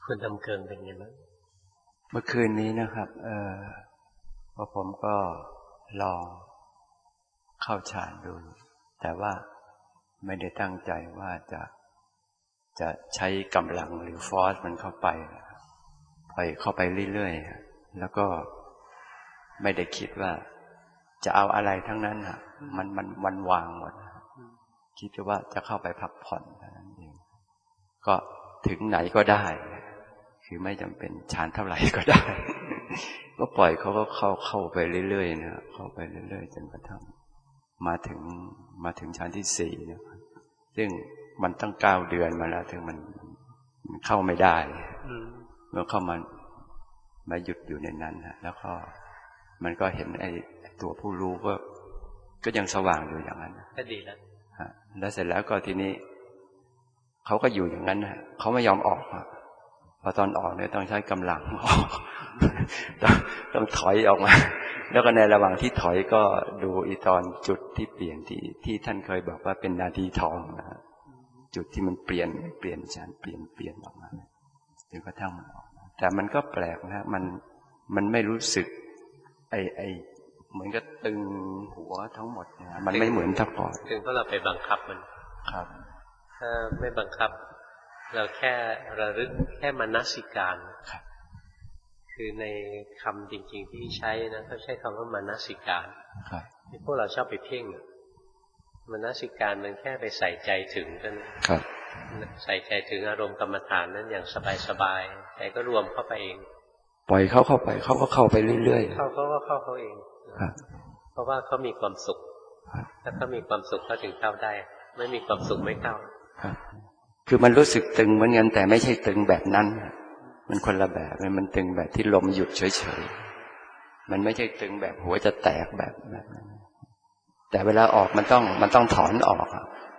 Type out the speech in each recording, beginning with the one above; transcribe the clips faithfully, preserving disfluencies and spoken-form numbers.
คุณทำเกินเป็นไงบ้างเมื่อคืนนี้นะครับเออพอผมก็ลองเข้าฌานดูแต่ว่าไม่ได้ตั้งใจว่าจะจะใช้กำลังหรือฟอร์สมันเข้าไปปล่อยเข้าไปเรื่อยๆแล้วก็ไม่ได้คิดว่าจะเอาอะไรทั้งนั้นฮะมันมันมันวางหมดคิดว่าจะเข้าไปพักผ่อนเท่านั้นเองก็ถึงไหนก็ได้คือไม่จำเป็นฌานเท่าไหร่ก็ได้ก็ปล่อยเขาก็เข้าเข้าไปเรื่อยๆนะเข้าไปเรื่อยๆจนกระทั่งมาถึงมาถึงฌานที่สี่นะซึ่งมันตั้งเก้าเดือนมาแล้วถึงมันเข้าไม่ได้เมื่อเข้ามามาหยุดอยู่ในนั้นนะแล้วก็มันก็เห็นไอ้ตัวผู้รู้ก็ก็ยังสว่างอยู่อย่างนั้นก็ดีแล้วแล้วเสร็จแล้วก็ทีนี้เขาก็อยู่อย่างนั้นนะเขาไม่ยอมออกพอตอนออกเนี่ยต้องใช้กำลังต้องต้องถอยออกมาแล้วก็ในระหว่างที่ถอยก็ดูอีตอนจุดที่เปลี่ยนที่ที่ท่านเคยบอกว่าเป็นนาทีทองนะจุดที่มันเปลี่ยนเปลี่ยนฌานเปลี่ยนเปลี่ยนออกมาจนกระทั่งมันออกแต่มันก็แปลกนะมันมันไม่รู้สึกไอไอเหมือนกับตึงหัวทั้งหมดนะมันไม่เหมือนถ้าก่อนถึงเพราะเราไปบังคับมันครับถ้าไม่บังคับเราแค่ระลึกแค่มนสิการคือในคำจริงๆที่ใช้นะเขาใช้คำว่ามนสิการที่พวกเราชอบไปเพ่งมนสิการมันแค่ไปใส่ใจถึงกันใส่ใจถึงอารมณ์กรรมฐานนั้นอย่างสบายๆใจก็รวมเข้าไปเองปล่อยเขาเข้าไปเขาก็เข้าไปเรื่อยๆเข้าเขาก็เข้าเขาเองเพราะว่าเขามีความสุขถ้าเขามีความสุขเขาถึงเข้าได้ไม่มีความสุขไม่เข้าคือมันรู้สึกตึงเหมือนกันแต่ไม่ใช่ตึงแบบนั้นมันคนละแบบมันตึงแบบที่ลมหยุดเฉยๆมันไม่ใช่ตึงแบบหัวจะแตกแบบแบบนั้นแต่เวลาออกมันต้องมันต้องถอนออก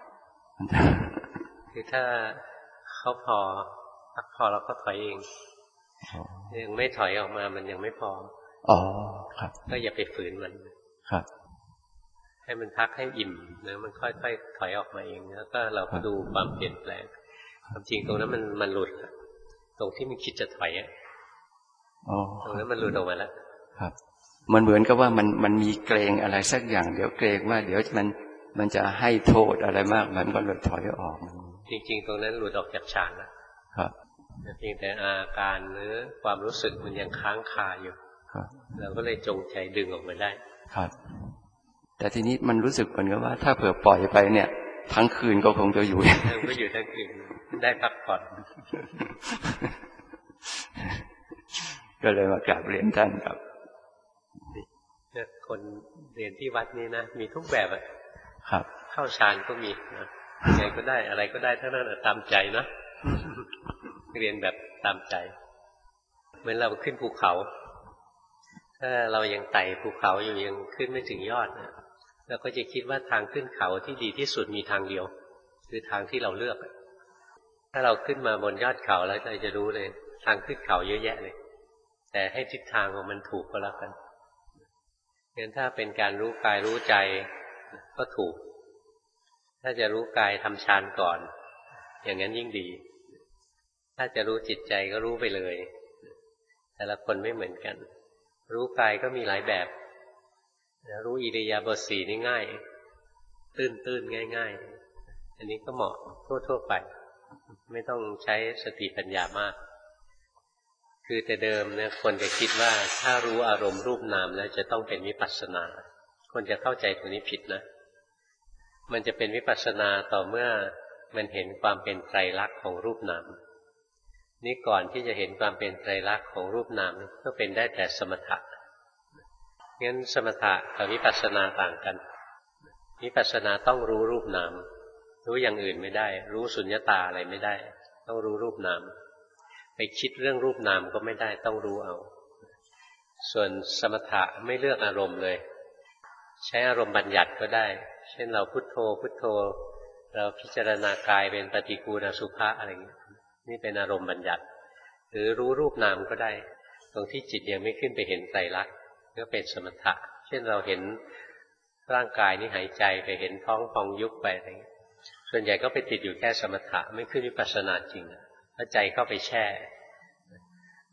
คือถ้าเขาพอพักพอเราก็ถอยเองยังไม่ถอยออกมามันยังไม่พออ๋อครับก็อย่าไปฝืนมันครับให้มันพักให้อิ่มแล้วมันค่อยๆถอยออกมาเองแล้วก็เราก็ดูความเปลี่ยนแปลงความจริงตรงนั้นมันมันหลุดตรงที่มันคิดจะถอยอ่ะตรงนั้นมันหลุดออกมาแล้วครับมันเหมือนกับว่ามันมันมีเกรงอะไรสักอย่างเดี๋ยวเกรงว่าเดี๋ยวมันมันจะให้โทษอะไรมากมันก็เลยถอยออกจริงๆตรงนั้นหลุดออกจากฌานนะครับเพียงแต่อาการหรือความรู้สึกมันยังค้างคาอยู่เราก็เลยจงใจดึงออกมาได้ครับแต่ทีนี้มันรู้สึกเหมือนกับว่าถ้าเผื่อปล่อยไปเนี่ยทั้งคืนก็คงจะอยู่ก็อยู่ทั้งคืนได้พักผ่อนก็เลยมากราบเรียนท่านครับคนเรียนที่วัดนี้นะมีทุกแบบอ่ะครับเข้าฌานก็มีนะไงก็ได้อะไรก็ได้ทั้งนั้นตามใจนะเรียนแบบตามใจเหมือนเราขึ้นภูเขาถ้าเรายังไต่ภูเขาอยู่ยังขึ้นไม่ถึงยอดนะเราก็จะคิดว่าทางขึ้นเขาที่ดีที่สุดมีทางเดียวคือทางที่เราเลือกถ้าเราขึ้นมาบนยอดเขาแล้วเราจะรู้เลยทางขึ้นเขาเยอะแยะเลยแต่ให้ทิศทางของมันถูกก็แล้วกันงั้นถ้าเป็นการรู้กายรู้ใจก็ถูกถ้าจะรู้กายทำฌานก่อนอย่างนั้นยิ่งดีถ้าจะรู้จิตใจก็รู้ไปเลยแต่ละคนไม่เหมือนกันรู้กายก็มีหลายแบบรู้อิริยาบถสี่นี่ง่ายตื้นๆง่ายๆอันนี้ก็เหมาะทั่วๆไปไม่ต้องใช้สติปัญญามากคือแต่เดิมเนี่ยคนจะคิดว่าถ้ารู้อารมณ์รูปนามแล้วจะต้องเป็นวิปัสสนาคนจะเข้าใจตรงนี้ผิดนะมันจะเป็นวิปัสสนาต่อเมื่อมันเห็นความเป็นไตรลักษณ์ของรูปนามนี่ก่อนที่จะเห็นความเป็นไตรลักษณ์ของรูปนามก็เป็นได้แต่สมถะงั้นสมถะกับวิปัสสนาต่างกันวิปัสสนาต้องรู้รูปนามรู้อย่างอื่นไม่ได้รู้สุญญตาอะไรไม่ได้ต้องรู้รูปนามไปคิดเรื่องรูปนามก็ไม่ได้ต้องรู้เอาส่วนสมถะไม่เลือกอารมณ์เลยใช้อารมณ์บัญญัติก็ได้เช่นเราพุทโธพุทโธเราพิจารณากายเป็นปฏิกูลอสุภะอะไรอย่างนี้นี่เป็นอารมณ์บัญญัติหรือรู้รูปนามก็ได้ตรงที่จิตยังไม่ขึ้นไปเห็นไตรลักษณ์ก็เป็นสมถะเช่นเราเห็นร่างกายนี้หายใจไปเห็นท้องพองยุบไปอะไรอย่างนี้ส่วนใหญ่ก็ไปติดอยู่แค่สมถะไม่ขึ้นวิปัสสนาจริงแล้วใจเข้าไปแช่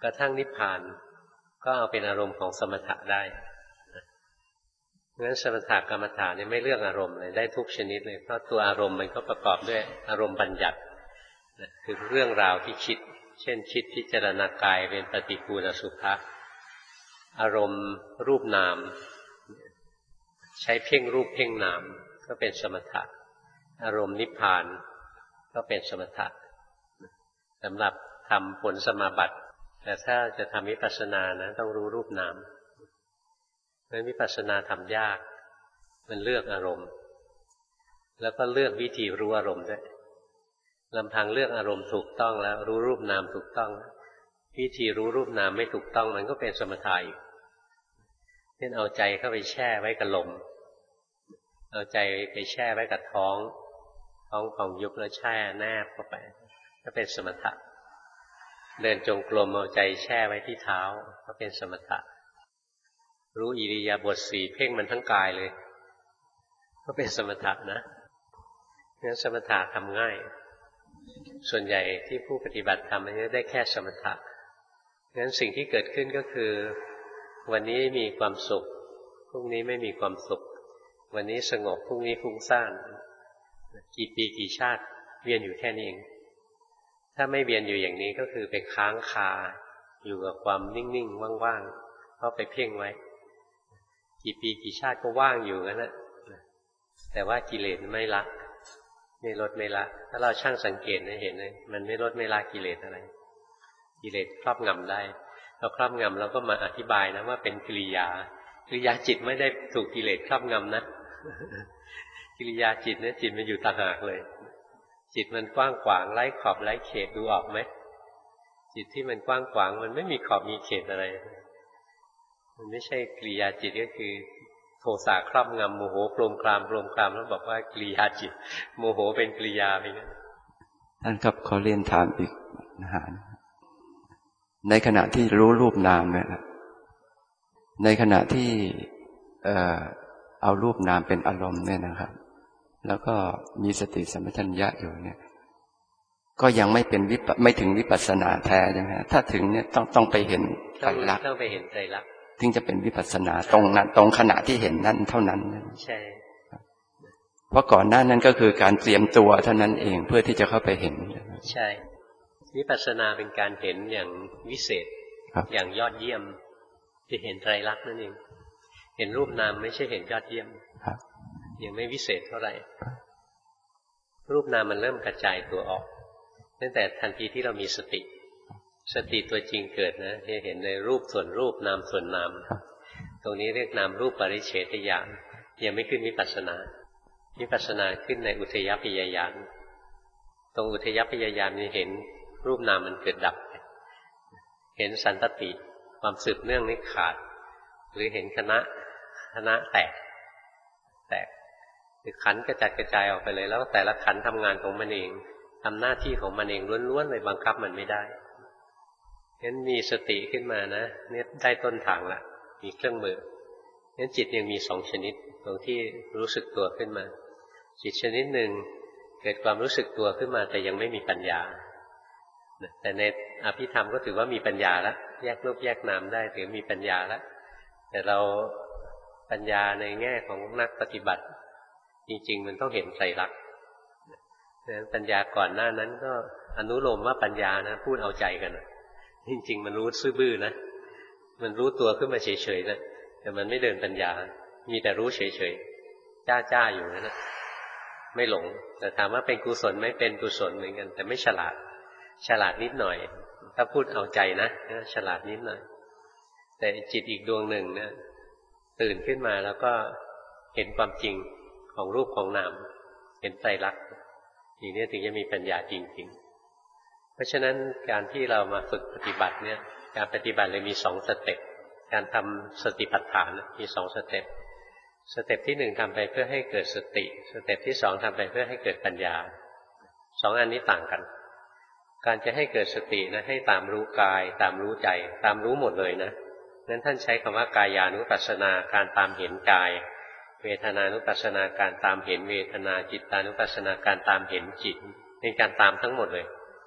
ระทั่งนิพพานก็เอาเป็นอารมณ์ของสมถะได้เพราะฉะนั้นสมถะกรรมฐานเนี่ยไม่เลือกอารมณ์เลยได้ทุกชนิดเลยเพราะตัวอารมณ์มันก็ประกอบด้วยอารมณ์บัญญัติคือเรื่องราวที่คิดเช่นคิดพิจารณากายเป็นปฏิกูลสุภะอารมณ์รูปนามใช้เพ่งรูปเพ่งนามก็เป็นสมถะอารมณ์นิพพานก็เป็นสมถะสำหรับทำผลสมาบัติแต่ถ้าจะทำวิปัสสนานะต้องรู้รูปนามเพราะฉะนั้นวิปัสสนาทำยากมันเลือกอารมณ์แล้วก็เลือกวิธีรู้อารมณ์ด้วยลำพังเลือกอารมณ์ถูกต้องแล้วรู้รูปนามถูกต้องวิธีรู้รูปนามไม่ถูกต้องมันก็เป็นสมถะอีกเช่นเอาใจเข้าไปแช่ไว้กับลมเอาใจไปแช่ไว้กับท้องท้องของยุบแล้วแช่แนบเข้าไปก็เป็นสมถะเดินจงกรมเอาใจแช่ไว้ที่เท้าก็เป็นสมถะรู้อิริยาบถสี่เพ่งมันทั้งกายเลยก็เป็นสมถะนะงั้นสมถะทำง่ายส่วนใหญ่ที่ผู้ปฏิบัติทำมันจะได้แค่สมถะงั้นสิ่งที่เกิดขึ้นก็คือวันนี้มีความสุขพรุ่งนี้ไม่มีความสุขวันนี้สงบพรุ่งนี้ฟุ้งซ่านกี่ปีกี่ชาติเวียนอยู่แค่นี้เองถ้าไม่เวียนอยู่อย่างนี้ก็คือไปค้างคาอยู่กับความนิ่งๆว่างๆเพราะไปเพ่งไว้กี่ปีกี่ชาติก็ว่างอยู่งั้นแหละแต่ว่ากิเลสไม่ละไม่ลดไม่ละถ้าเราช่างสังเกตนะเห็นเลยมันไม่ลดไม่ละกิเลสอะไรกิเลสครอบงำได้เราครอบงำเราก็มาอธิบายนะว่าเป็นกิริยากิริยาจิตไม่ได้ถูกกิเลสครอบงำนะกิริยาจิตเนี่ยจิตมันอยู่ต่างหากเลยจิตมันกว้างขวางไร้ขอบไร้เขตดูออกไหมจิตที่มันกว้างขวางมันไม่มีขอบมีเขตอะไรมันไม่ใช่กิริยาจิตก็คือโทสะครอบงำโมโหโกรมครามโกรมครามแล้วบอกว่ากิริยาจิตโมโหเป็นกิริยาไปงั้นท่านครับขอเรียนถามอีกนะฮะในขณะที่รู้รูปนามเนี่ยในขณะที่เอ่อเอารูปนามเป็นอารมณ์เนี่ยนะครับแล้วก็มีสติสัมปชัญญะอยู่เนี่ยก็ยังไม่เป็นวิปไม่ถึงวิปัสสนาแท้ใช่ไหมถ้าถึงเนี่ยต้องต้องไปเห็นไตรลักษณ์ต้องไปเห็นไตรลักษณ์ถึงจะเป็นวิปัสสนาตรงนั้นตรงขณะที่เห็นนั้นเท่านั้นใช่เพราะก่อนหน้านั้นก็คือการเตรียมตัวเท่านั้นเองเพื่อที่จะเข้าไปเห็นใช่วิปัสสนาเป็นการเห็นอย่างวิเศษอย่างยอดเยี่ยมที่เห็นไตรลักษณ์นั่นเองเห็นรูปนามไม่ใช่เห็นยอดเยี่ยมยังไม่วิเศษเท่าไหร่รูปนามมันเริ่มกระจายตัวออกตั้งแต่ทันทีที่เรามีสติสติตัวจริงเกิดนะจะเห็นในรูปส่วนรูปนามส่วนนามตรงนี้เรียกนามรูปปริเฉทญาณยังไม่ขึ้นวิปัสสนาวิปัสสนาขึ้นในอุทยพยญาณตรงอุทยพยญาณนี่เห็นรูปนามมันเกิดดับเห็นสันตติความสืบเนื่องนี้ขาดหรือเห็นคณะคณะแตกแตกคือขันกระจัดกระจายออกไปเลยแล้วแต่ละขันทำงานของมันเองทำหน้าที่ของมันเองล้วนๆเลยบังคับมันไม่ได้งั้นมีสติขึ้นมานะเนี่ยได้ต้นทางละมีเครื่องมืองั้นจิตยังมีสองชนิดตรงที่รู้สึกตัวขึ้นมาจิตชนิดหนึ่งเกิดความรู้สึกตัวขึ้นมาแต่ยังไม่มีปัญญาแต่ในอภิธรรมก็ถือว่ามีปัญญาแล้วแยกรูปแยกนามได้ถือมีปัญญาแล้วแต่เราปัญญาในแง่ของนักปฏิบัติจริงๆมันต้องเห็นไตรลักษณ์นั้นปัญญาก่อนหน้านั้นก็อนุโลมว่าปัญญานะพูดเอาใจกันจริงๆมันรู้ซื่อบื้อนะมันรู้ตัวขึ้นมาเฉยๆนะแต่มันไม่เดินปัญญามีแต่รู้เฉยๆจ้าๆอยู่นั่นนะไม่หลงแต่ถามว่าเป็นกุศลไหมเป็นกุศลเหมือนกันแต่ไม่ฉลาดฉลาดนิดหน่อยถ้าพูดเอาใจนะฉลาดนิดหน่อยแต่จิตอีกดวงหนึ่งเนี่ยตื่นขึ้นมาแล้วก็เห็นความจริงของรูปของนามเห็นไตรลักษณ์อย่างนี้ถึงจะมีปัญญาจริงๆเพราะฉะนั้นการที่เรามาฝึกปฏิบัติเนี่ยการปฏิบัติเลยมีสองสเต็ปการทำสติปัฏฐานมีสองสเต็ปสเต็ปที่หนึ่งทำไปเพื่อให้เกิดสติสเต็ปที่สองทำไปเพื่อให้เกิดปัญญาสองอันนี้ต่างกันการจะให้เกิดสตินะให้ตามรู้กายตามรู้ใจตามรู้หมดเลยนะนั้นท่านใช้คำว่ากายานุปัสสนาการตามเห็นกายเวทนานุปัสสนาการตามเห็นเวทนาจิตตานุปัสสนาการตามเห็นจิตเป็นการตามทั้งหมดเลย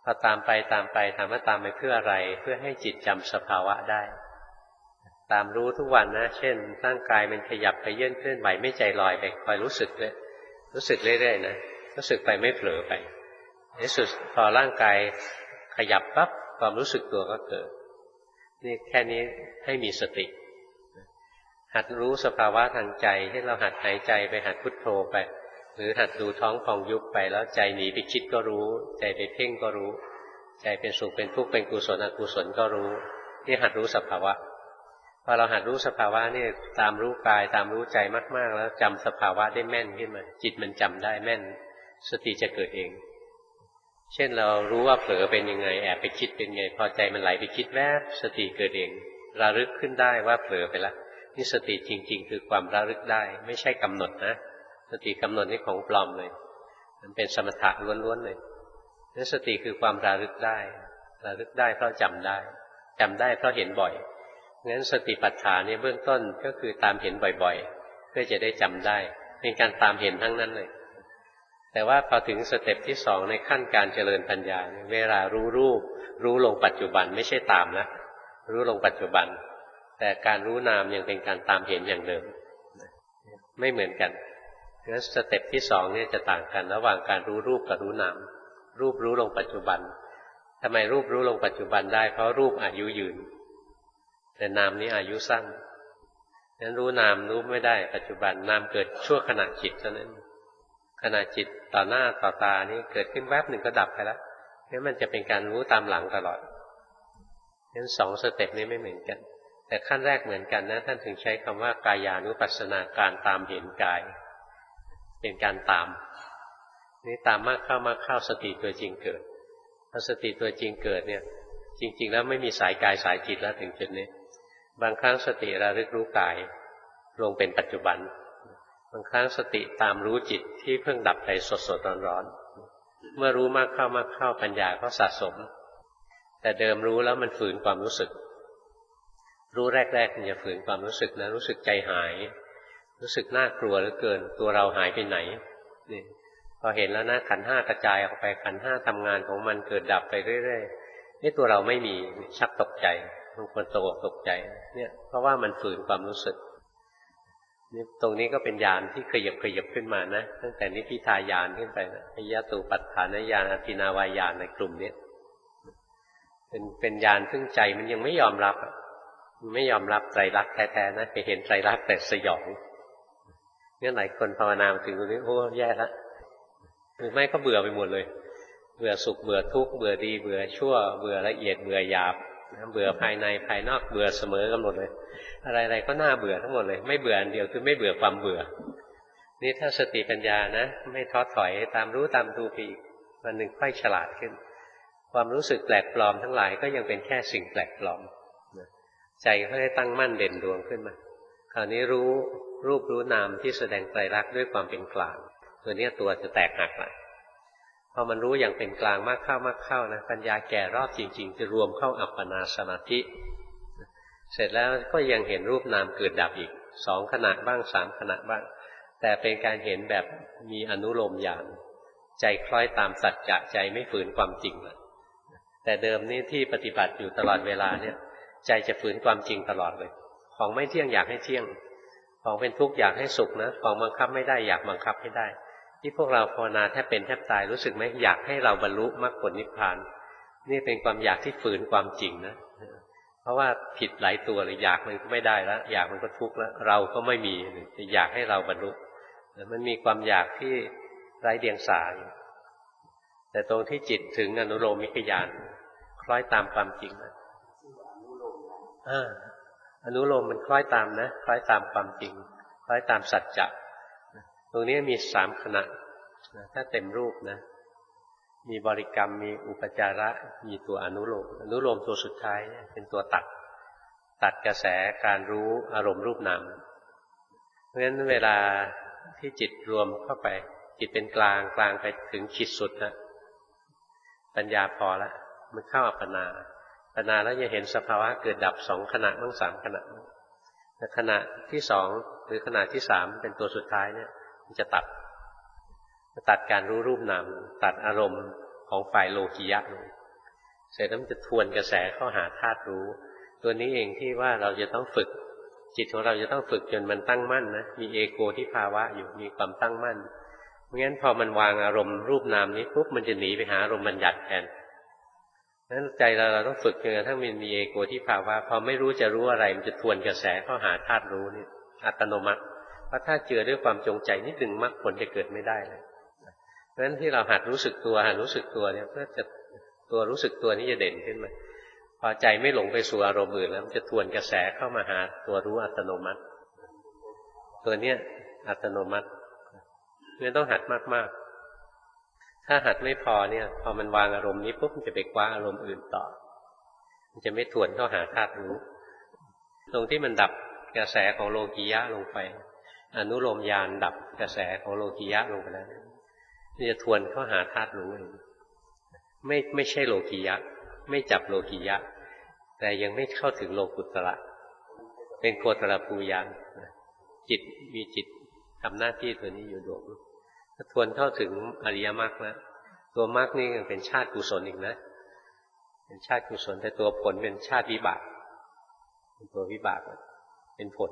พอตามไปตามไปถามว่าตามไปเพื่ออะไรเพื่อให้จิตจำสภาวะได้ตามรู้ทุกวันนะเช่นร่างกายมันขยับไปเยื่นเคลื่อนไหวไม่ใจลอยไปคอยรู้สึกเลยรู้สึกเรื่อยๆนะรู้สึกไปไม่เผลอไปในสุดพอร่างกายขยับปั๊บความรู้สึกตัวก็เกิดนี่แค่นี้ให้มีสติหัดรู้สภาวะทางใจให้เราหัดหายใจไปหัดพุทโธไปหรือหัดดูท้องพองยุบไปแล้วใจหนีไปคิดก็รู้ใจไปเพ่งก็รู้ใจเป็นสุขเป็นทุกข์เป็นกุศลอกุศลก็รู้นี่หัดรู้สภาวะพอเราหัดรู้สภาวะนี่ตามรู้กายตามรู้ใจมากๆแล้วจำสภาวะได้แม่นขึ้นมาจิตมันจำได้แม่นสติจะเกิดเองเช่นเรารู้ว่าเผลอเป็นยังไงแอบไปคิดเป็นไงพอใจมันไหลไปคิดแวบสติเกิดเองระลึกขึ้นได้ว่าเผลอไปแล้วนี่สติจริงๆคือความระลึกได้ไม่ใช่กำหนดนะสติกำหนดนี่ของปลอมเลยมันเป็นสมถะล้วนๆเลยนี่สติคือความระลึกได้ระลึกได้เพราะจำได้จำได้เพราะเห็นบ่อยงั้นสติปัฏฐานนี่เบื้องต้นก็คือตามเห็นบ่อยๆเพื่อจะได้จำได้เป็นการตามเห็นทั้งนั้นเลยแต่ว่าพอถึงสเต็ปที่สองในขั้นการเจริญปัญญาเวลารู้รูปรู้ลงปัจจุบันไม่ใช่ตามนะรู้ลงปัจจุบันแต่การรู้นามยังเป็นการตามเห็นอย่างเดิมไม่เหมือนกันงั้นสเต็ปที่สองเนี่ยจะต่างกันระหว่างการรู้รูปกับรู้นามรูปรู้ลงปัจจุบันทำไมรูปรู้ลงปัจจุบันได้เพราะรูปอายุยืนแต่นามนี้อายุสั้นงั้นรู้นามรู้ไม่ได้ปัจจุบันนามเกิดชั่วขณะจิตเท่านั้นขณะจิตต่อหน้าต่อตานี่เกิดขึ้นแวบหนึ่งก็ดับไปแล้วงั้นมันจะเป็นการรู้ตามหลังตลอดงั้นสองสเต็ปนี้ไม่เหมือนกันแต่ขั้นแรกเหมือนกันนะท่านถึงใช้คำว่ากายานุปัสสนาการตามเห็นกายเป็นการตามนี่ตามมากเข้ามากเข้าสติตัวจริงเกิดพอสติตัวจริงเกิดเนี่ยจริงๆแล้วไม่มีสายกายสายจิตแล้วถึงจุดนี้บางครั้งสติระลึกรู้กายลงเป็นปัจจุบันบางครั้งสติตามรู้จิตที่เพิ่งดับไปสดๆร้อนๆเมื่อรู้มากเข้ามากเข้าปัญญาก็สะสมแต่เดิมรู้แล้วมันฝืนความรู้สึกรู้แรกๆมันจะฝืนความรู้สึกนะรู้สึกใจหายรู้สึกน่ากลัวเหลือเกินตัวเราหายไปไหนนี่พอเห็นแล้วนะขันธ์ห้ากระจายออกไปขันธ์ห้าทำงานของมันเกิดดับไปเรื่อยๆนี่ตัวเราไม่มีชักตกใจบางคนตกตกใจเนี่ยเพราะว่ามันฝืนความรู้สึกนี่ตรงนี้ก็เป็นญาณที่ขยับขยับขึ้นมานะตั้งแต่นิพพิทายานขึ้นไปนะพยตูปัฏฐานญาณอภินาวายานในกลุ่มนี้เป็นเป็นญาณซึ่งใจมันยังไม่ยอมรับมันไม่ยอมรับไตรลักษณ์แท้ๆนะไปเห็นไตรลักษณ์แต่สยองงั้นหลายคนภาวนาถึงตรงนี้โอ้แย่ละหรือไม่ก็เบื่อไปหมดเลยเบื่อสุขเบื่อทุกข์เบื่อดีเบื่อชั่วเบื่อละเอียดเบื่อหยาบเบื่อภายในภายนอกเบื่อเสมอกันหมดเลยอะไรๆก็น่าเบื่อทั้งหมดเลยไม่เบื่ออันเดียวคือไม่เบื่อความเบื่อนี่ถ้าสติปัญญานะไม่ท้อถอยตามรู้ตามดูไปอีกวันหนึ่งค่อยฉลาดขึ้นความรู้สึกแปลกปลอมทั้งหลายก็ยังเป็นแค่สิ่งแปลกปลอมใจก็ได้ตั้งมั่นเด่นดวงขึ้นมาคราวนี้รู้รูปรู้นามที่แสดงไตรลักษณ์ด้วยความเป็นกลางตัวนี้ตัวจะแตกหักละพอมันรู้อย่างเป็นกลางมากเข้ามากเข้านะปัญญาแก่รอบจริงๆจะรวมเข้าอัปปนาสมาธิเสร็จแล้วก็ยังเห็นรูปนามเกิดดับอีกสองขณะบ้างสามขณะบ้างแต่เป็นการเห็นแบบมีอนุโลมญาณใจคล้อยตามสัจจะใจไม่ฝืนความจริงเลยแต่เดิมนี่ที่ปฏิบัติอยู่ตลอดเวลาเนี่ยใจจะฝืนความจริงตลอดเลยของไม่เที่ยงอยากให้เที่ยงของเป็นทุกข์อยากให้สุขนะของบังคับไม่ได้อยากบังคับให้ได้ที่พวกเราภาวนาแทบเป็นแทบตายรู้สึกไหมอยากให้เราบรรลุมรรคผลนิพพานนี่เป็นความอยากที่ฝืนความจริงนะเพราะว่าผิดหลายตัวเลยอยากมันก็ไม่ได้แล้วอยากมันก็ทุกข์แล้วเราก็ไม่มีจะอยากให้เราบรรลุมันมีความอยากที่ไร้เดียงสาแต่ตรงที่จิตถึงอนุโลมิกญาณคล้อยตามความจริงนะอ่าอนุโลมมันคล้อยตามนะคล้อยตามความจริงคล้อยตามสัจจะตรงนี้มีสามขณะถ้าเต็มรูปนะมีบริกรรมมีอุปจาระมีตัวอนุโลมอนุโลมตัวสุดท้ายเป็นตัวตัดตัดกระแสการรู้อารมณ์รูปนามเพราะฉะนั้นเวลาที่จิตรวมเข้าไปจิตเป็นกลางกลางไปถึงขีดสุดนะปัญญาพอละมันเข้าอัปปนาอัปปนาแล้วจะเห็นสภาวะเกิดดับสองขณะบ้างสามขณะแต่ขณะที่สองหรือขณะที่สามเป็นตัวสุดท้ายเนี่ยมันจะตัดตัดการรู้รูปนามตัดอารมณ์ขของฝ่ายโลกิยะลงเสร็จแล้วมันจะทวนกระแสเข้าหาธาตุรู้ตัวนี้เองที่ว่าเราจะต้องฝึกจิตของเราจะต้องฝึกจนมันตั้งมั่นนะมีเอโกทิภาวะอยู่มีความตั้งมั่นไม่งั้นพอมันวางอารมณ์รูปนามนี้ปุ๊บมันจะหนีไปหาอารมณ์บัญญัติแทนนั้นใจเราเราต้องฝึกจนกระทั่งมันมีเอโกทิภาวะพอไม่รู้จะรู้อะไรมันจะทวนกระแสเข้าหาธาตุรู้นี่อัตโนมัติเพราะถ้าเจือด้วยความจงใจนิดหนึ่งมรรคผลจะเกิดไม่ได้เลยเพราะฉะนั้นที่เราหัดรู้สึกตัวหัดรู้สึกตัวเนี่ยเพื่อจะตัวรู้สึกตัวนี้จะเด่นขึ้นมาพอใจไม่หลงไปสู่อารมณ์อื่นแล้วมันจะทวนกระแสเข้ามาหาตัวรู้อัตโนมัติตัวเนี้ยอัตโนมัติเนี่ยต้องหัดมากๆถ้าหัดไม่พอเนี่ยพอมันวางอารมณ์นี้ปุ๊บมันจะไปคว้าอารมณ์อื่นต่อมันจะไม่ทวนเข้าหาธาตุรู้ตรงที่มันดับกระแสของโลกิยะลงไปอนุโลมญาณดับกระแสของโลกิยะลงไปแล้วมันจะทวนเข้าหาธาตุรู้เองไม่ไม่ใช่โลกิยะไม่จับโลกิยะแต่ยังไม่เข้าถึงโลกุตระเป็นโคตรภูญาณจิตมีจิตทำหน้าที่ตัวนี้อยู่ดวงทวนเข้าถึงอริยมรรคแล้วตัวมรรคนี่ยังเป็นชาติกุศลอีกนะเป็นชาติกุศลแต่ตัวผลเป็นชาติวิบากเป็นตัววิบากเป็นผล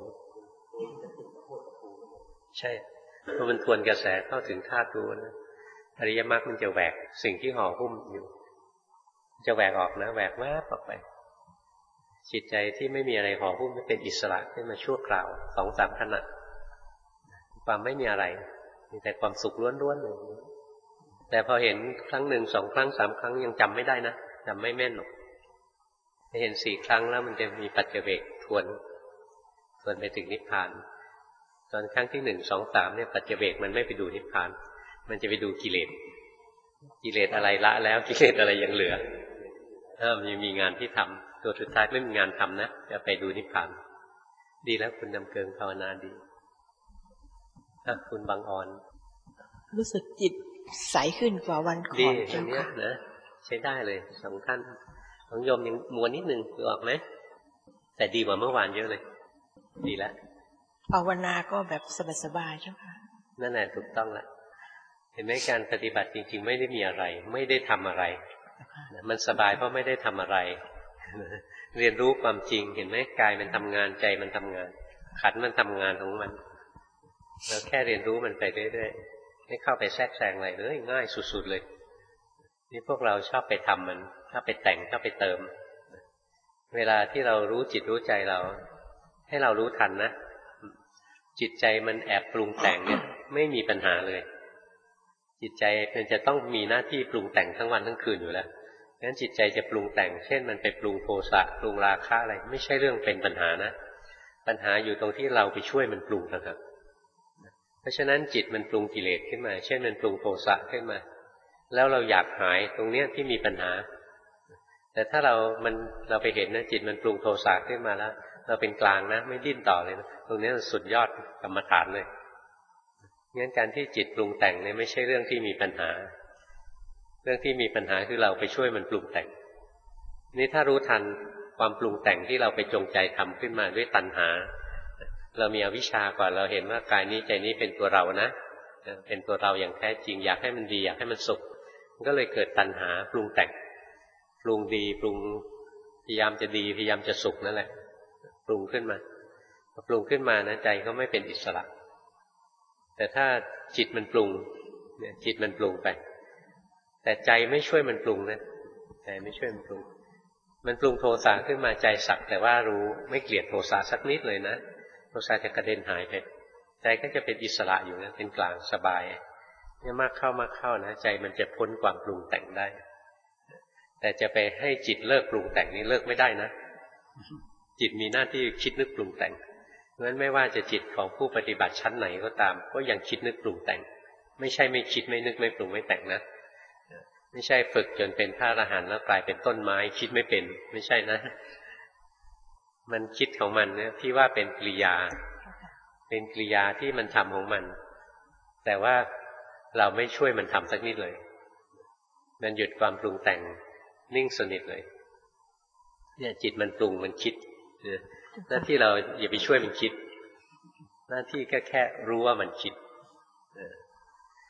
ใช่เพราะมันทวนกระแสเข้าถึงธาตุรู้นะอริยมรรคมันจะแหวกสิ่งที่ห่อหุ้มอยู่จะแหวกออกนะแหวกแวบออกไปจิตใจที่ไม่มีอะไรห่อหุ้มเป็นอิสระขึ้นมาชั่วคราวสองสามขณะความไม่มีอะไรมีแต่ความสุขล้วนๆเลยแต่พอเห็นครั้งหนึ่งสองครั้งสามครั้งยังจำไม่ได้นะจำไม่แม่นหรอกเห็นสี่ครั้งแล้วมันจะมีปัจเจเวกทวนทวนไปถึงนิพพานตอนครั้งที่หนึ่งสองสามเนี่ยปัจเจเวกมันไม่ไปดูนิพพานมันจะไปดูกิเลสกิเลสอะไรละแล้วกิเลสอะไรยังเหลือถ้ามันยังมีงานที่ทำตัวสุดท้ายไม่มีงานทำนะจะไปดูนิพพานดีแล้วคุณนำเกิงภาวนาดีถ้าคุณบางอ่อนรู้สึกจิตใสขึ้นกว่าวันก่อนดีเจ้าอันนี้ค่ะนะใช้ได้เลยสองท่านของโยมยังมัวนิดนึงดูออกไหมแต่ดีกว่าเมื่อวานเยอะเลยดีแล้วภาวนาก็แบบสบายๆเจ้าค่ะนั่นแหละถูกต้องละเห็นไหมการปฏิบัติจริงๆไม่ได้มีอะไรไม่ได้ทำอะไรมันสบายเพราะไม่ได้ทำอะไรเรียนรู้ความจริงเห็นไหมกายมันทำงานใจมันทำงานขันมันทำงานของมันเราแค่เรียนรู้มันไปเรื่อยๆไม่เข้าไปแทรกแซงอะไรเลยง่ายสุดๆเลยนี่พวกเราชอบไปทำมันชอบไปแต่งชอบไปเติมเวลาที่เรารู้จิตรู้ใจเราให้เรารู้ทันนะจิตใจมันแอบปรุงแต่งเนี่ยไม่มีปัญหาเลยจิตใจมันจะต้องมีหน้าที่ปรุงแต่งทั้งวันทั้งคืนอยู่แล้วงั้นจิตใจจะปรุงแต่งเช่นมันไปปรุงโทสะปรุงราคะอะไรไม่ใช่เรื่องเป็นปัญหานะปัญหาอยู่ตรงที่เราไปช่วยมันปรุงนะครับเพราะฉะนั้นจิตมันปรุงกิเลสขึ้นมาเช่นมันปรุงโทสะขึ้นมาแล้วเราอยากหายตรงเนี้ยที่มีปัญหาแต่ถ้าเรามันเราไปเห็นนะจิตมันปรุงโทสะขึ้นมาแล้วเราเป็นกลางนะไม่ดิ้นต่อเลยนะตรงนี้สุดยอดกรรมฐานเลยงั้นการที่จิตปรุงแต่งเนี่ยไม่ใช่เรื่องที่มีปัญหาเรื่องที่มีปัญหาคือเราไปช่วยมันปรุงแต่งนี่ถ้ารู้ทันความปรุงแต่งที่เราไปจงใจทำขึ้นมาด้วยตัณหาเรามีอวิชชาก่อนเราเห็นว่ากายนี้ใจนี้เป็นตัวเรานะเป็นตัวเราอย่างแท้จริงอยากให้มันดีอยากให้มันสุขมันก็เลยเกิดตัณหาปรุงแต่งปรุงดีปรุงพยายามจะดีพยายามจะสุขนั่นแหละปรุงขึ้นมาพอปรุงขึ้นมานะใจก็ไม่เป็นอิสระแต่ถ้าจิตมันปรุงเนี่ยจิตมันปรุงไปแต่ใจไม่ช่วยมันปรุงนะใจไม่ช่วยมันปรุงมันปรุงโทสะขึ้นมาใจสักแต่ว่ารู้ไม่เกลียดโทสะสักนิดเลยนะโทสะจะกระเด็นหายไปใจก็จะเป็นอิสระอยู่นะเป็นกลางสบายเนี่ยมากเข้ามากเข้านะใจมันจะพ้นความปรุงแต่งได้แต่จะไปให้จิตเลิกปรุงแต่งนี้เลิกไม่ได้นะจิตมีหน้าที่คิดนึกปรุงแต่งเพราะฉะนั้นไม่ว่าจะจิตของผู้ปฏิบัติชั้นไหนก็ตามก็ยังคิดนึกปรุงแต่งไม่ใช่ไม่คิดไม่นึกไม่ปรุงไม่แต่งนะไม่ใช่ฝึกจนเป็นพระอรหันต์แล้วกลายเป็นต้นไม้คิดไม่เป็นไม่ใช่นะมันคิดของมันเนี่ยที่ว่าเป็นกิริยาเป็นกิริยาที่มันทำของมันแต่ว่าเราไม่ช่วยมันทำสักนิดเลยมันหยุดความปรุงแต่งนิ่งสนิทเลยเนี่ยจิตมันปรุงมันคิดหน้าที่เราอย่าไปช่วยมันคิดหน้าที่แค่แค่รู้ว่ามันคิด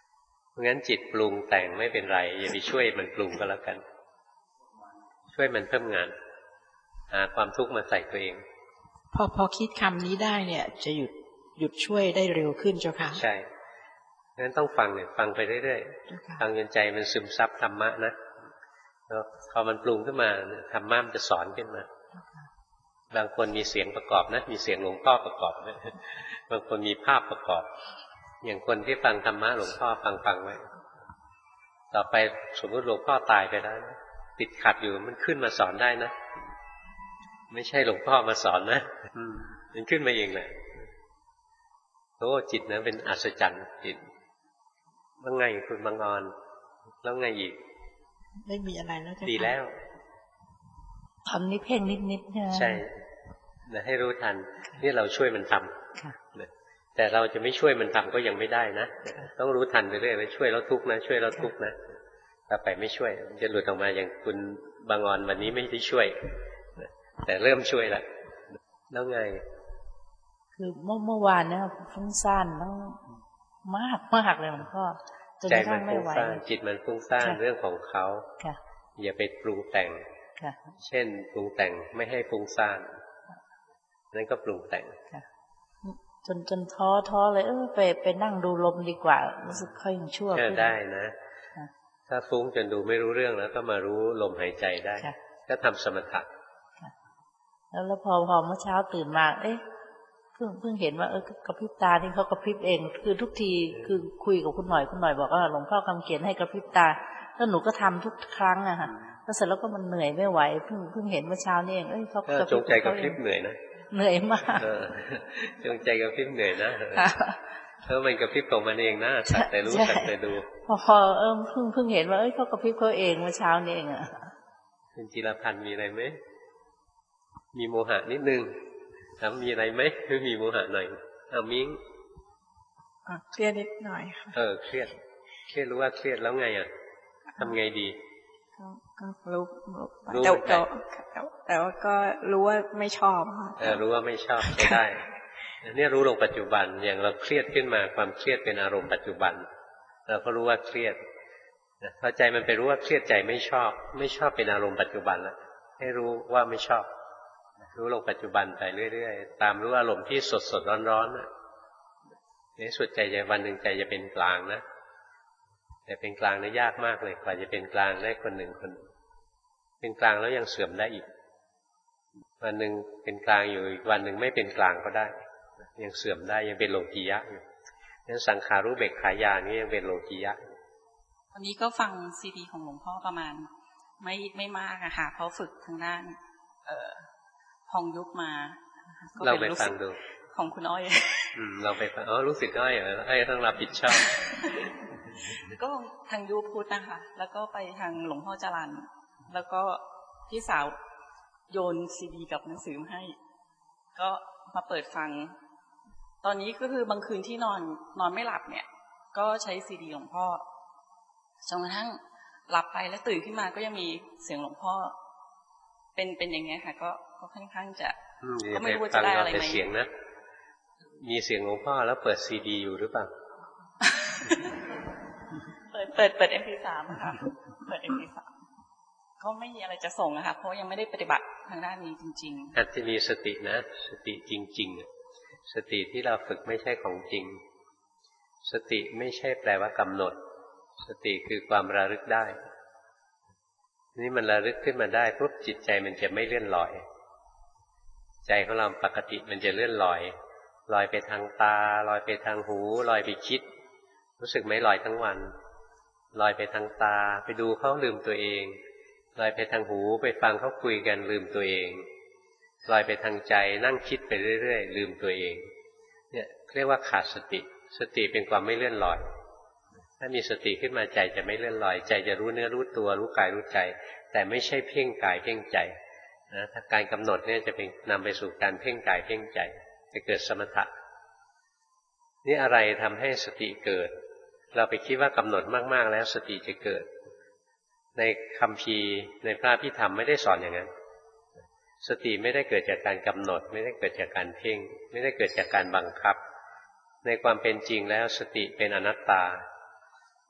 เพราะงั้นจิตปรุงแต่งไม่เป็นไรอย่าไปช่วยมันปรุงก็แล้วกันช่วยมันเพิ่มงานหาความทุกข์มาใส่ตัวเองพอพอคิดคำนี้ได้เนี่ยจะหยุดหยุดช่วยได้เร็วขึ้นเจ้าค่ะใช่งั้นต้องฟังเนี่ยฟังไปเรื่อยๆฟังจนใจมันซึมซับธรรมะนะแล้วพอมันปรุงขึ้นมาธรรมะมันจะสอนขึ้นมาบางคนมีเสียงประกอบนะมีเสียงหลวงพ่อประกอบนะบางคนมีภาพประกอบอย่างคนที่ฟังธรรมะหลวงพ่อฟังฟังไว้ต่อไปสมมติหลวงพ่อตายไปแล้วนะติดขัดอยู่มันขึ้นมาสอนได้นะไม่ใช่หลวงพ่อมาสอนนะมันขึ้นมาเองแหละโอ้จิตนะเป็นอัศจรรย์จิตว่าไงคุณบางออนแล้วไงอีกไม่มีอะไรแล้วดีแล้วทำนิเพ่งนิดๆใช่ไหมใช่นะให้รู้ทันนี่เราช่วยมันทำแต่เราจะไม่ช่วยมันทำก็ยังไม่ได้นะต้องรู้ทันไปเรื่อยๆช่วยแล้วทุกข์นะช่วยแล้วทุกข์นะต่อไปไม่ช่วยมันจะหลุดออกมาอย่างคุณบางออนวันนี้ไม่ได้ช่วยแต่เริ่มช่วยแล้วแล้วไงคือเมื่อเมื่อวานเนี่ยฟุ้งซ่านต้องมากมากเลยหลวงพ่อใจมันฟุ้งซ่านจิตมันฟุ้งซ่านเรื่องของเขาอย่าไปปรุงแต่งเช่นปรุงแต่งไม่ให้ฟุ้งซ่านนั่นก็ปรุงแต่งจนจนท้อท้อเลยเออไปไปนั่งดูลมดีกว่ารู้สึกค่อยชั่วขึ้นได้นะถ้าฟุ้งจนดูไม่รู้เรื่องแล้วก็มารู้ลมหายใจได้ก็ทำสมถะแล้วแล้วพอพอเมื่อเช้าตื่นมาเอ๊ะเพิ่งเพิ่งเห็นว่าเออกระพริบตาที่เขากระพริบเองคือทุกทีคือคุยกับคุณหน่อยคุณหน่อยบอกว่าหลวงพ่อคำเขียนให้กระพริบตาแล้วหนูก็ทำทุกครั้งอะค่ะแล้วเสร็จแล้วก็มันเหนื่อยไม่ไหวเพิ่งเพิ่งเห็นเมื่อเช้านี่เองเอ้ยเขากระพริบจงใจกระพริบเหนื่อยนะเหนื่อยมากจงใจกระพริบเหนื่อยนะเพราะมันกระพริบของมันเองนะสักแต่รู้สักแต่ดูพอพอเออเพิ่งเพิ่งเห็นว่าเอ้ยเขากระพริบเขาเองเมื่อเช้านี่เองอะเป็นจิรพันธ์มีอะไรไหมมีโมหะนิดนึงถามมีอะไรไหมไม่มีโมหะหน่อยเอามิ้งเครียดนิดหน่อยเออเครียดเครียดรู้ว่าเครียดแล้วไงอ่ะทำไงดีก็รู้แต่แต่แต่ว่าก็รู้ว่าไม่ชอบเออรู้ว่าไม่ชอบใช้ได้เนี่ยรู้ลงปัจจุบันอย่างเราเครียดขึ้นมาความเครียดเป็นอารมณ์ปัจจุบันเราก็รู้ว่าเครียดพอใจมันไปรู้ว่าเครียดใจไม่ชอบไม่ชอบเป็นอารมณ์ปัจจุบันแล้วให้รู้ว่าไม่ชอบรู้ลงปัจจุบันไปเรื่อยๆตามรู้อารมณ์ที่สดสดร้อนๆน่ะในสุดใจจะวันหนึ่งใจจะเป็นกลางนะแต่เป็นกลางนี่ยากมากเลยกว่าจะเป็นกลางได้คนหนึ่งคนเป็นกลางแล้วยังเสื่อมได้อีกวันหนึ่งเป็นกลางอยู่อีกวันหนึ่งไม่เป็นกลางก็ได้ยังเสื่อมได้ยังเป็นโลกียะอยู่งั้นสังขารุเบกขายานี่ยังเป็นโลกียะวันนี้ก็ฟังซีดีของหลวงพ่อประมาณไม่ไม่มากอะค่ะเพราะฝึกทางด้านเอ่อพองยุบมาเราไปฟังดูของคุณอ้อยอืมเราไปฟังอ๋อรู้สึกอ้อยเหรออ้อยต้องรับผิดชอบก็ทางยูพูดนะคะแล้วก็ไปทางหลวงพ่อจรัญแล้วก็พี่สาวโยนซีดีกับหนังสือมาให้ก็มาเปิดฟังตอนนี้ก็คือบางคืนที่นอนนอนไม่หลับเนี่ยก็ใช้ซีดีหลวงพ่อจนกระทั่งหลับไปแล้วตื่นขึ้นมาก็ยังมีเสียงหลวงพ่อเป็นเป็นอย่างเงี้ยค่ะก็ก็ค่อนข้างจะก็ไม่รู้ว่าจะได้อะไรไหมเสียงนะมีเสียงหลวงพ่อแล้วเปิดซีดีอยู่หรือเปล่าเปิดเปิดเปิด เอ็ม พี สาม ค่ะเปิด เอ็ม พี สาม ก็ไม่มีอะไรจะส่งนะคะเพราะยังไม่ได้ปฏิบัติทางด้านนี้จริงๆอาจจะมีสตินะสติจริงๆสติที่เราฝึกไม่ใช่ของจริงสติไม่ใช่แปลว่ากำหนดสติคือความระลึกได้นี่มันระลึกขึ้นมาได้ปุ๊บจิตใจมันจะไม่เลื่อนลอยใจของเราปกติมันจะเลื่อนลอยลอยไปทางตาลอยไปทางหูลอยไปคิดรู้สึกไหมลอยทั้งวันลอยไปทางตาไปดูเขาลืมตัวเองลอยไปทางหูไปฟังเขาคุยกันลืมตัวเองลอยไปทางใจนั่งคิดไปเรื่อยๆลืมตัวเองเนี่ยเรียกว่าขาดสติสติเป็นความไม่เลื่อนลอยถ้ามีสติขึ้นมาใจจะไม่เลื่อนลอยใจจะรู้เนื้อรู้ตัวรู้กายรู้ใจแต่ไม่ใช่เพ่งกายเพ่งใจนะถ้าการกำหนดเนี่ยจะเป็นนำไปสู่การเพ่งกายเพ่งใจจะเกิดสมถะนี่อะไรทำให้สติเกิดเราไปคิดว่ากำหนดมากๆแล้วสติจะเกิดในคัมภีร์ในพระพิธรรมไม่ได้สอนอย่างนั้นสติไม่ได้เกิดจากการกำหนดไม่ได้เกิดจากการเพ่งไม่ได้เกิดจากการบังคับในความเป็นจริงแล้วสติเป็นอนัตตา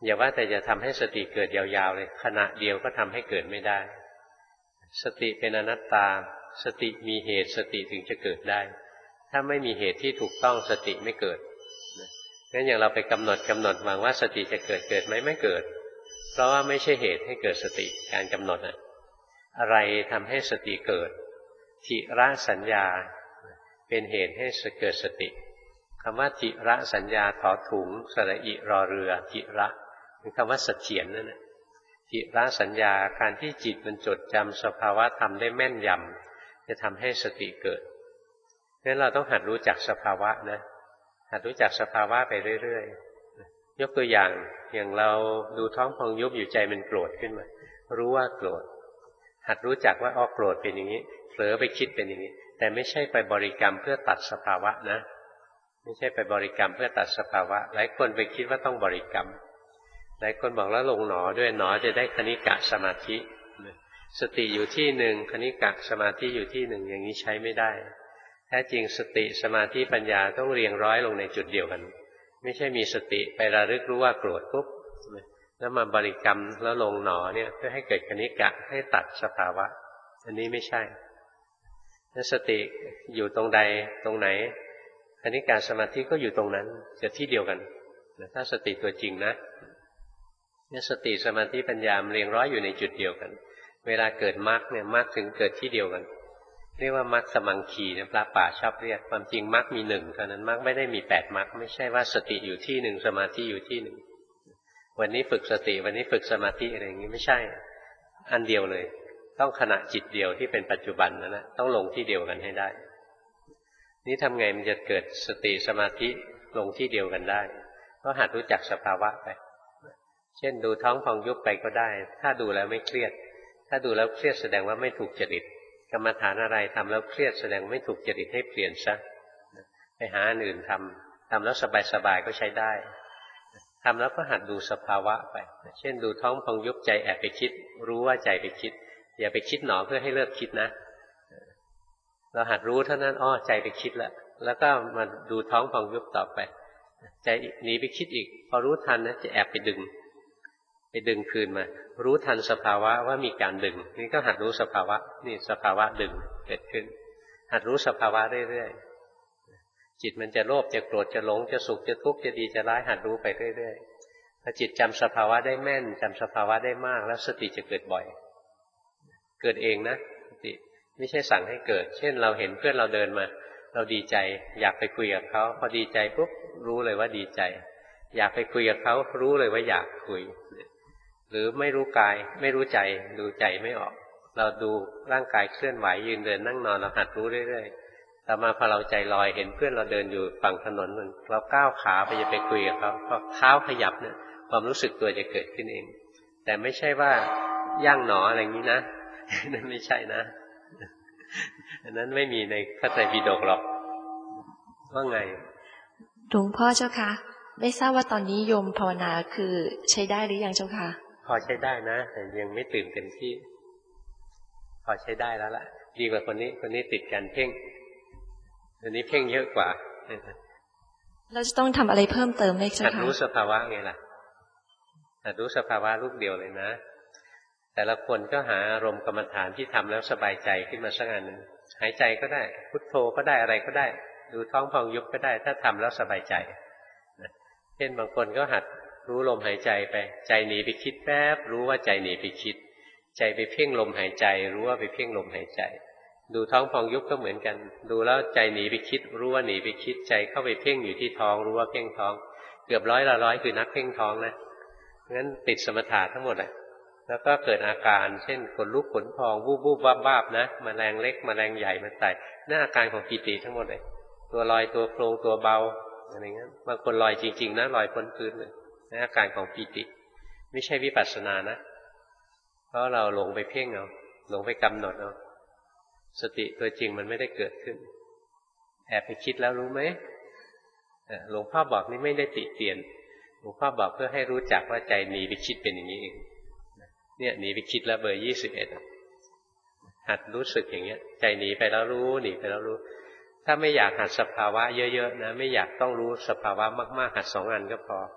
อย่าว่าแต่จะทำให้สติเกิดยาวๆเลยขณะเดียวก็ทำให้เกิดไม่ได้สติเป็นอนัตตาสติมีเหตุสติถึงจะเกิดได้ถ้าไม่มีเหตุที่ถูกต้องสติไม่เกิดงั้นอย่างเราไปกำหนดกำหนดหวังว่าสติจะเกิดเกิดไหมไม่เกิดเพราะว่าไม่ใช่เหตุให้เกิดสติการกำหนดอะอะไรทำให้สติเกิดทิระสัญญาเป็นเหตุให้เกิดสติคำว่าทิระสัญญาถอถุงสระอิรอเรือทิระเป็นคำว่าเสถียรนั่นแหละทิระสัญญาการที่จิตมันจดจำสภาวะธรรมได้แม่นยำจะทำให้สติเกิดงั้นเราต้องหัดรู้จักสภาวะนะหัดรู้จักสภาวะไปเรื่อยๆยกตัวอย่างอย่างเราดูท้องพองยุบอยู่ใจมันโกรธขึ้นมารู้ว่าโกรธหัดรู้จักว่าอ๋อโกรธเป็นอย่างนี้เผลอไปคิดเป็นอย่างนี้แต่ไม่ใช่ไปบริกรรมเพื่อตัดสภาวะนะไม่ใช่ไปบริกรรมเพื่อตัดสภาวะหลายคนไปคิดว่าต้องบริกรรมหลายคนบอกแล้วลงหนอด้วยหนอจะได้คณิกะสมาธิสติอยู่ที่หนึ่งคณิกะสมาธิอยู่ที่หนึ่งอย่างนี้ใช้ไม่ได้แท้จริงสติสมาธิปัญญาต้องเรียงร้อยลงในจุดเดียวกันไม่ใช่มีสติไประลึกรู้ว่าโกรธปุ๊บแล้วมาบริกรรมแล้วลงหนอเนี่ยเพื่อให้เกิดคณิกะให้ตัดสภาวะอันนี้ไม่ใช่ถ้าสติอยู่ตรงใดตรงไหนคณิกะสมาธิก็อยู่ตรงนั้นจะที่เดียวกันถ้าสติตัวจริงนะเนี่ยสติสมาธิปัญญาเรียงร้อยอยู่ในจุดเดียวกันเวลาเกิดมรรคเนี่ยมรรคถึงเกิดที่เดียวกันเรียกว่ามรรคสมังคีเนี่ยพระป่าชอบเรียกความจริงมรรคมีหนึ่งเท่านั้นมรรคไม่ได้มีแปดมรรคไม่ใช่ว่าสติอยู่ที่หนึ่งสมาธิอยู่ที่หนึ่งวันนี้ฝึกสติวันนี้ฝึกสมาธิอะไรอย่างนี้ไม่ใช่อันเดียวเลยต้องขณะจิตเดียวที่เป็นปัจจุบันนั่นแหละต้องลงที่เดียวกันให้ได้นี่ทำไงมันจะเกิดสติสมาธิลงที่เดียวกันได้ก็หัดรู้จักสภาวะไปเช่นดูท้องพองยุบไปก็ได้ถ้าดูแล้วไม่เครียดถ้าดูแล้วเครียดแสดงว่าไม่ถูกจริตกรรมฐานอะไรทำแล้วเครียดแสดงไม่ถูกจริตให้เปลี่ยนซะไปหาอันอื่นทำทำแล้วสบายๆก็ใช้ได้ทำแล้วก็หัดดูสภาวะไปเช่นดูท้องพองยุบใจแอบไปคิดรู้ว่าใจไปคิดอย่าไปคิดหนอเพื่อให้เลิกคิดนะเราหัดรู้เท่านั้นอ้อใจไปคิดแล้วแล้วก็มาดูท้องพองยุบต่อไปใจหนีไปคิดอีกพอรู้ทันนะจะแอบไปดึงไปดึงคืนมารู้ทันสภาวะว่ามีการดึงนี่ก็หัดรู้สภาวะนี่สภาวะดึงเกิดขึ้นหัดรู้สภาวะเรื่อยๆจิตมันจะโลภจะโกรธจะหลงจะสุขจะทุกข์จะดีจะร้ายหัดรู้ไปเรื่อยๆถ้าจิตจำสภาวะได้แม่นจำสภาวะได้มากแล้วสติจะเกิดบ่อยเกิดเองนะสติไม่ใช่สั่งให้เกิดเช่นเราเห็นเพื่อนเราเดินมาเราดีใจอยากไปคุยกับเขาพอดีใจปุ๊บรู้เลยว่าดีใจอยากไปคุยกับเขารู้เลยว่าอยากคุยหรือไม่รู้กายไม่รู้ใจดูใจไม่ออกเราดูร่างกายเคลื่อนไหวยืนเดินนั่งนอนเราหัดรู้เรื่อยๆต่อมาพอเราใจลอยเห็นเพื่อนเราเดินอยู่ฝั่งถนนเราก้าวขาไปจะไปคุยกับเขาพอเท้าขยับเนี่ยความรู้สึกตัวจะเกิดขึ้นเองแต่ไม่ใช่ว่าย่างหนออะไรอย่างนี้นะนั่นไม่ใช่นะอันนั้นไม่มีในพระไตรปิฎกหรอกว่าไงหลวงพ่อเจ้าค่ะไม่ทราบว่าตอนนี้โยมภาวนาคือใช้ได้หรือยังเจ้าค่ะพอใช้ได้นะแต่ยังไม่ตื่นเต็มที่พอใช้ได้แล้วล่ะดีกว่าคนนี้คนนี้ติดการเพ่งคนนี้เพ่งเยอะกว่าเราจะต้องทำอะไรเพิ่มเติมไหมเจ้าค่ะหัดรู้สภาวะไงล่ะหัดรู้สภาวะรูปเดียวเลยนะแต่ละคนก็หาอารมณ์กรรมฐานที่ทำแล้วสบายใจขึ้นมาสักอันหนึ่งหายใจก็ได้พุทโธก็ได้อะไรก็ได้ดูท้องพองยุบก็ได้ถ้าทำแล้วสบายใจเช่นบางคนก็หัดรู้ลมหายใจไปใจหนีไปคิดแป๊บรู้ว่าใจหนีไปคิดใจไปเพ่งลมหายใจรู้ว่าไปเพ่งลมหายใจดูท้องพองยุบก็เหมือนกันดูแล้วใจหนีไปคิดรู้ว่าหนีไปคิดใจเข้าไปเพ่งอยู่ที่ท้องรู้ว่าเพ่งท้องเกือบร้อยละร้อยคือนักเพ่งท้องนะงั้นติดสมถะทั้งหมดอ่ะแล้วก็เกิดอาการเช่นขนลุกขนพองวูบวูบวับวับนะแมลงเล็กแมลงใหญ่มาไต่นั่นอาการของปีติทั้งหมดเลยตัวลอยตัวโครงตัวเบาอะไรเงี้ยบางคนลอยจริงๆนะลอยพ้นพื้นเลยนั่นอาการของปีติไม่ใช่วิปัสสนานะเพราะเราหลงไปเพ่งเอาหลงไปกำหนดเอาสติตัวจริงมันไม่ได้เกิดขึ้นแอบไปคิดแล้วรู้ไหมหลวงพ่อบอกนี่ไม่ได้ติเตียนหลวงพ่อบอกเพื่อให้รู้จักว่าใจหนีไปคิดเป็นอย่างนี้เองเนี่ยหนีไปคิดแล้วเบอร์ยี่สิบเอ็ดหัดรู้สึกอย่างเงี้ยใจหนีไปแล้วรู้หนีไปแล้วรู้ถ้าไม่อยากหัดสภาวะเยอะๆนะไม่อยากต้องรู้สภาวะมากๆหัดสองอันก็พอ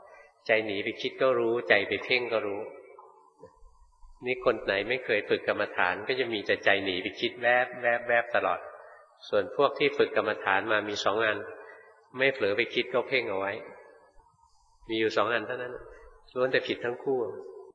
ใจหนีไปคิดก็รู้ใจไปเพ่งก็รู้นี่คนไหนไม่เคยฝึกกรรมฐานก็จะมีแต่ใจหนีไปคิดแวบแวบแวบตลอดส่วนพวกที่ฝึกกรรมฐานมามีสองอันไม่เผลอไปคิดก็เพ่งเอาไว้มีอยู่สองอันเท่านั้นล้วนแต่ผิดทั้งคู่